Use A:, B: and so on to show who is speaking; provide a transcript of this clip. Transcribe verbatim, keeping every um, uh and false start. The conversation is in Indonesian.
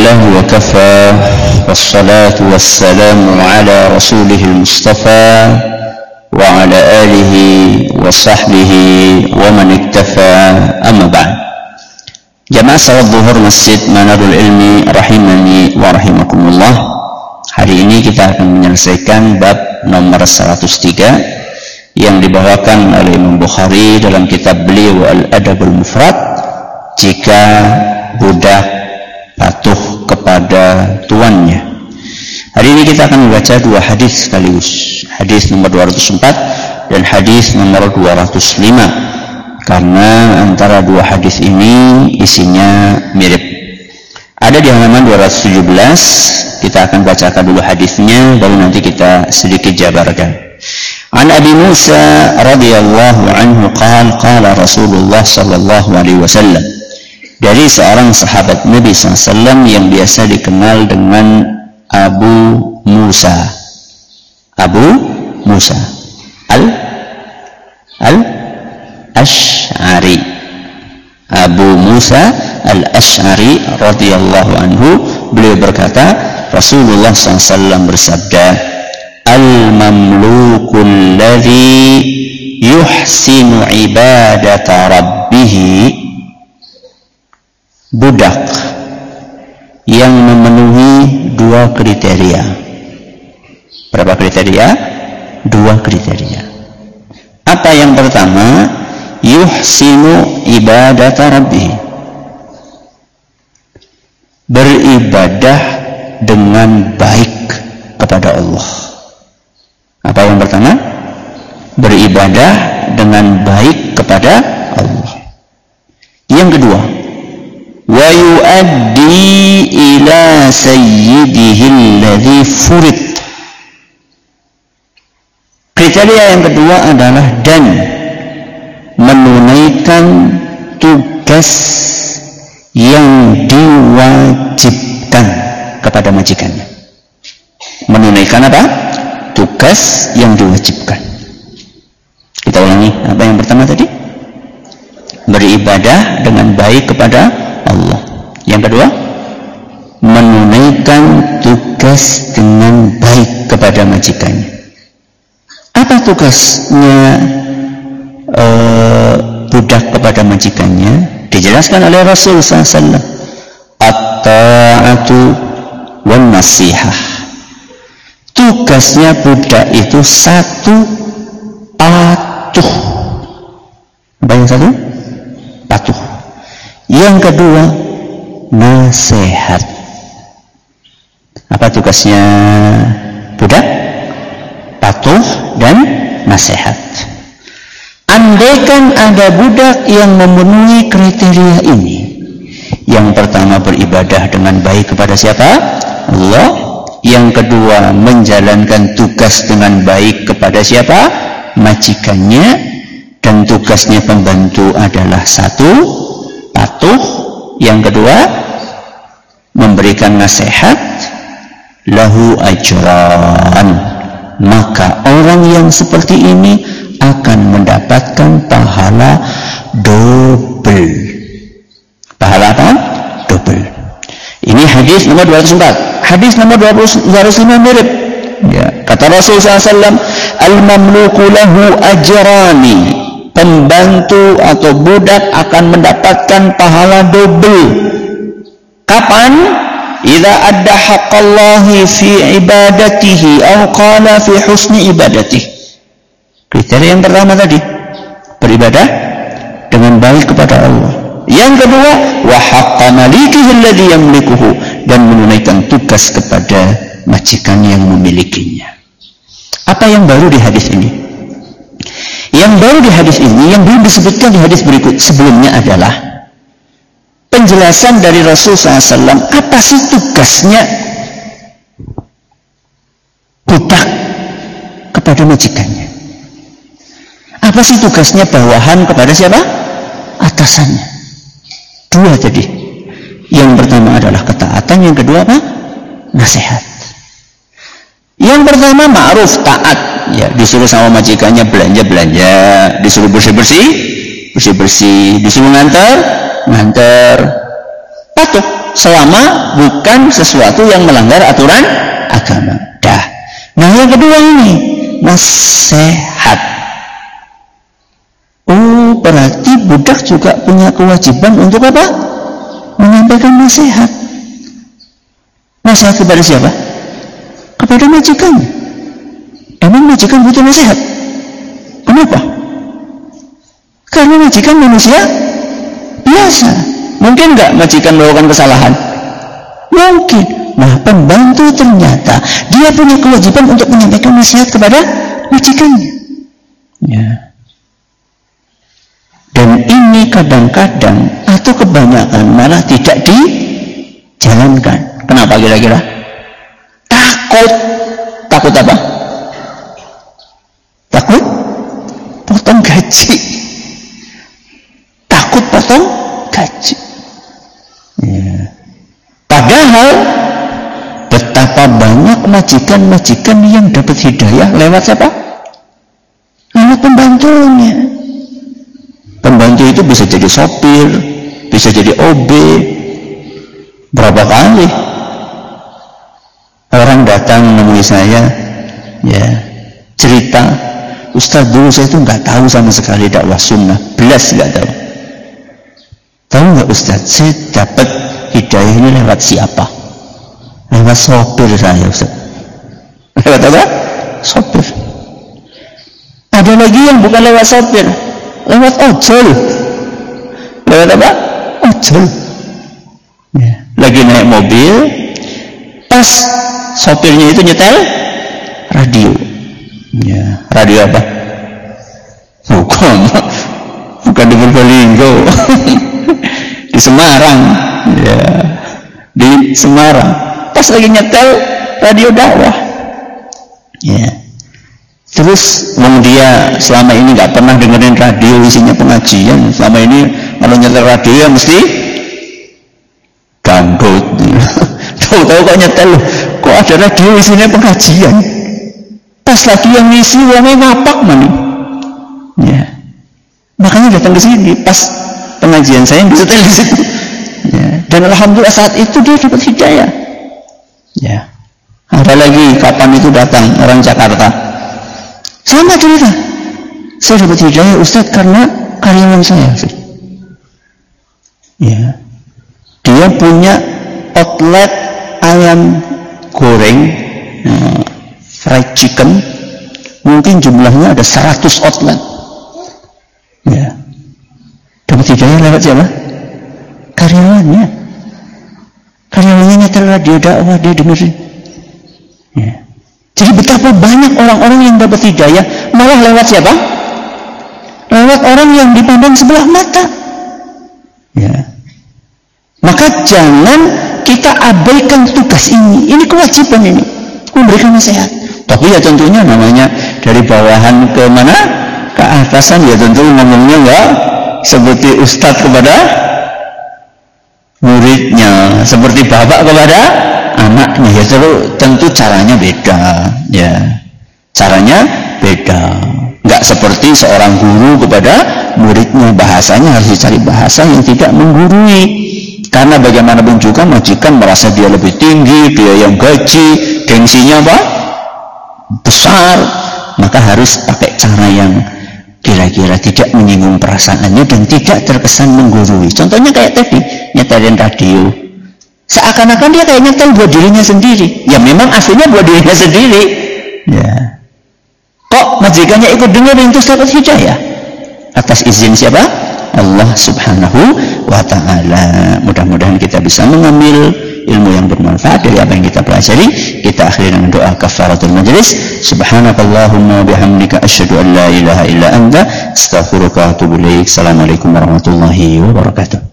A: لله وكفى والصلاة والسلام على رسوله المصطفى وعلى آله وصحبه ومن اكتفى أما بعد. Jamaah salat zuhur Masjid Manarul Ilmi rahimani wa rahimakumullah. Hari ini kita akan menyelesaikan bab nomor seratus tiga yang dibawakan oleh Imam Bukhari dalam kitab beliau Al-Adabul Mufrad, jika budak patuh kepada tuannya. Hari ini kita akan membaca dua hadis sekaligus, hadis nomor dua ratus empat dan hadis nomor dua ratus lima, karena antara dua hadis ini isinya mirip. Ada di halaman dua ratus tujuh belas, kita akan bacakan dulu hadisnya, baru nanti kita sedikit jabarkan. An Abi Musa radhiyallahu anhu qala qala Rasulullah sallallahu alaihi wasallam, dari seorang sahabat Nabi sallallahu alaihi wasallam yang biasa dikenal dengan Abu Musa. Abu Musa Al Al Ash'ari. Abu Musa Al-Ash'ari radhiyallahu anhu, beliau berkata, Rasulullah sallallahu alaihi wasallam bersabda, Al-mamlukul ladzi yuhsinu ibadata rabbih, budak yang memenuhi dua kriteria. Berapa kriteria? Dua kriteria. Apa yang pertama? Yuhsinu ibadata rabbih, beribadah dengan baik kepada Allah. Apa yang pertama? Beribadah dengan baik kepada Allah. Yang kedua, wa yuaddi ila sayyidihi alladhi furid. Kriteria yang kedua adalah dan menunaikan tugas yang diwajibkan kepada majikannya. Menunaikan apa? Tugas yang diwajibkan. Kita ulangi, apa yang pertama tadi? Beribadah dengan baik kepada Allah. Yang kedua, menunaikan tugas dengan baik kepada majikannya. Apa tugasnya e, budak kepada majikannya? Dijelaskan oleh Rasul sallallahu alaihi wasallam, at-ta'atu wan nasihah. Tugasnya budak itu satu, patuh. Apa yang satu? Patuh. Yang kedua, nasihat. Apa tugasnya budak? Patuh dan nasihat. Andaikan ada budak yang memenuhi kriteria ini, yang pertama beribadah dengan baik kepada siapa? Allah. Yang kedua, menjalankan tugas dengan baik kepada siapa? Majikannya. Dan tugasnya pembantu adalah satu, patuh. Yang kedua, memberikan nasihat. Lahu ajran, maka orang yang seperti ini akan mendapatkan pahala double. Pahala apa? Double. Ini hadis nomor dua ratus empat. Hadis nomor dua ratus lima mirip. Ya, kata Rasul sallallahu alaihi wasallam, al-mamluku lahu ajrani, pembantu atau budak akan mendapatkan pahala double. Kapan? Idza adda haqqallahi fi ibadatihi aw qala fi husni ibadatihi. Kriteria yang pertama tadi, beribadah dengan baik kepada Allah. Yang kedua, wa haqqa malikihi alladhi yamlikuhu, dan menunaikan tugas kepada majikan yang memilikinya. Apa yang baru di hadis ini? Yang baru di hadis ini, yang belum disebutkan di hadis berikut sebelumnya adalah penjelasan dari Rasul sallallahu alaihi wasallam, apa sih tugasnya budak kepada majikannya. Apa sih tugasnya bawahan kepada siapa? Atasannya. Dua tadi. Yang pertama adalah ketaatan, yang kedua apa? Nasihat. Yang pertama ma'ruf, taat. Ya, disuruh sama majikannya belanja-belanja, disuruh bersih-bersih, bersih-bersih, disuruh ngantar, ngantar. Patuh selama bukan sesuatu yang melanggar aturan agama. Dah. Nah yang kedua ini nasihat. Oh berarti budak juga punya kewajiban untuk apa? Menyampaikan nasihat. Nasihat kepada siapa? Kepada majikan. Emang majikan butuh nasihat? Kenapa? Karena majikan manusia biasa. Mungkin nggak majikan melakukan kesalahan? Mungkin. Nah pembantu ternyata dia punya kewajiban untuk menyampaikan nasihat kepada majikannya. Ya. Dan ini kadang-kadang atau kebanyakan malah tidak dijalankan. Kenapa kira-kira? Takut. Takut apa? Takut potong gaji. Takut potong gaji. Ya. Padahal betapa banyak majikan-majikan yang dapat hidayah lewat siapa? Lewat pembantunya. Pembantu itu bisa jadi sopir, bisa jadi O B. Berapa kali orang datang menemui saya, ya cerita, Ustaz dulu saya itu nggak tahu sama sekali dakwah sunnah, belas nggak tahu. Tahu nggak Ustaz, saya dapat hidayah ini lewat siapa? Lewat sopir saya Ustaz. Lewat apa? Sopir. Ada lagi yang bukan lewat sopir, lewat ojol. Lewat apa? Ojol. Ya. Lagi naik mobil, pas sopirnya itu nyetel radio. Ya, radio apa? Bukan, bukan di Purbalingga, di Semarang. Ya, di Semarang. Pas lagi nyetel radio dakwah. Ya. Terus memang dia selama ini nggak pernah dengerin radio isinya pengajian. Selama ini kalau nyetel radio ya mesti dangdut. Tahu-tahu kok nyetel, kok ada radio isinya pengajian. Pas lagi yang ngisi uangnya ngapak mana? Ya. Makanya datang ke sini pas pengajian saya yang disetel di situ. Ya. Dan alhamdulillah saat itu dia dapat hidayah. Ya. Ada lagi kapan itu datang orang Jakarta. Sama cerita. Saya dapat hidayah Ustaz karena karyawan saya. Ya. Dia punya outlet ayam goreng, ya, fried chicken, mungkin jumlahnya ada seratus outlet. Ya. Dapat hidayah lewat siapa? Karyawannya. Karyawannya nyetel radio dakwah, dia dengerin. Ya. Jadi betapa banyak orang-orang yang dapat hidayah malah lewat siapa? Lewat orang yang dipandang sebelah mata. Ya. Maka jangan kita abaikan tugas ini. Ini kewajiban ini, memberikan nasihat. Tapi ya tentunya namanya dari bawahan ke mana? Ke atasan ya tentu ngomongnya enggak seperti ustadz kepada muridnya, seperti bapak kepada anaknya. Ya tentu caranya beda. Ya, caranya beda. Enggak seperti seorang guru kepada muridnya, bahasanya harus dicari bahasa yang tidak menggurui. Karena bagaimanapun juga majikan merasa dia lebih tinggi, dia yang gaji, gengsinya apa? Besar, maka harus pakai cara yang kira-kira tidak menyinggung perasaannya dan tidak terkesan menggurui. Contohnya kayak tadi, nyetelin radio. Seakan-akan dia kayak nyetel buat dirinya sendiri. Ya memang aslinya buat dirinya sendiri. Ya. Kok majikannya ikut dengerin terus dapat hidayah? Atas izin siapa? Allah subhanahu wa ta'ala. Mudah-mudahan kita bisa mengambil ilmu yang bermanfaat dari apa yang kita pelajari. Kita akhiri dengan doa kafaratul majlis. Subhanakallahumma bihamdika asyhadu an la ilaha illa anta astaghfiruka wa atubu ilaik. Assalamualaikum warahmatullahi wabarakatuh.